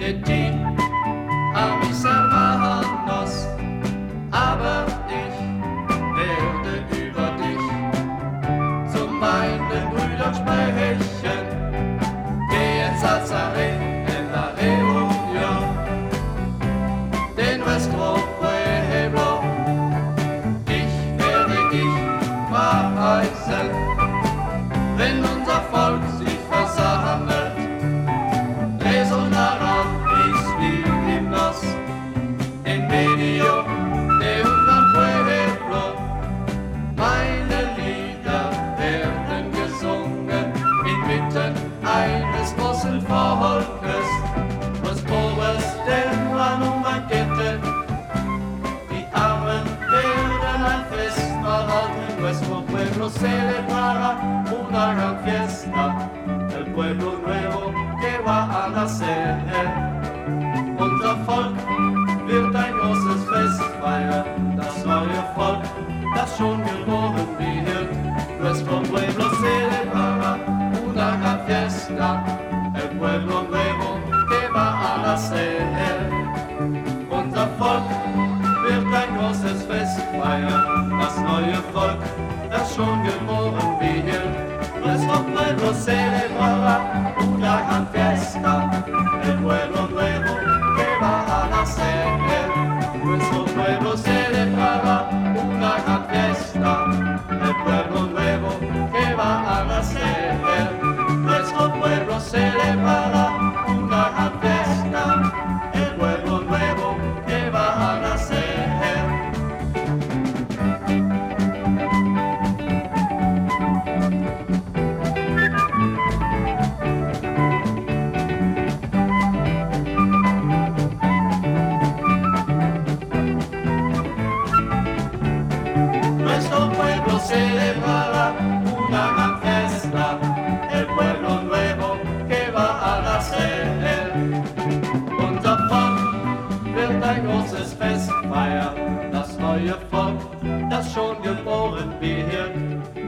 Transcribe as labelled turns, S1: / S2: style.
S1: de ti a mis hermanos, aber ich werde über dich zu meinen Brüdern sprechen, que ensalzaré en la reunión de nuestro pueblo. Ich werde dich verheißen, wenn unser Volk sich versammelt, resonarán mis himnos en medio de un pueblo. Meine Lieder werden gesungen inmitten eines großen Volkes. Los pobres tendrán un banquete, die Armen werden ein Festmahl halten. Nuestro pueblo celebrará una gran fiesta, el pueblo nuevo que va a nacer. Unser Volk wird ein großes Fest feiern, das neue Volk, das schon geboren wird. Nuestro pueblo celebrará una gran fiesta, el pueblo nuevo que va a nacer. Unser Volk wird ein großes Fest feiern, das neue Volk, das schon geboren wird. Nuestro pueblo celebrará una gran fiesta, el pueblo nuevo que va a nacer. Nuestro pueblo celebrará una gran fiesta, el pueblo nuevo que va a nacer. Nuestro pueblo celebrará una gran fiesta, el pueblo nuevo que va a nacer. Nuestro pueblo celebrará una gran fiesta, el pueblo nuevo que va a nacer. Unser Volk wird ein großes Fest feiern, das neue Volk, das schon geboren wird.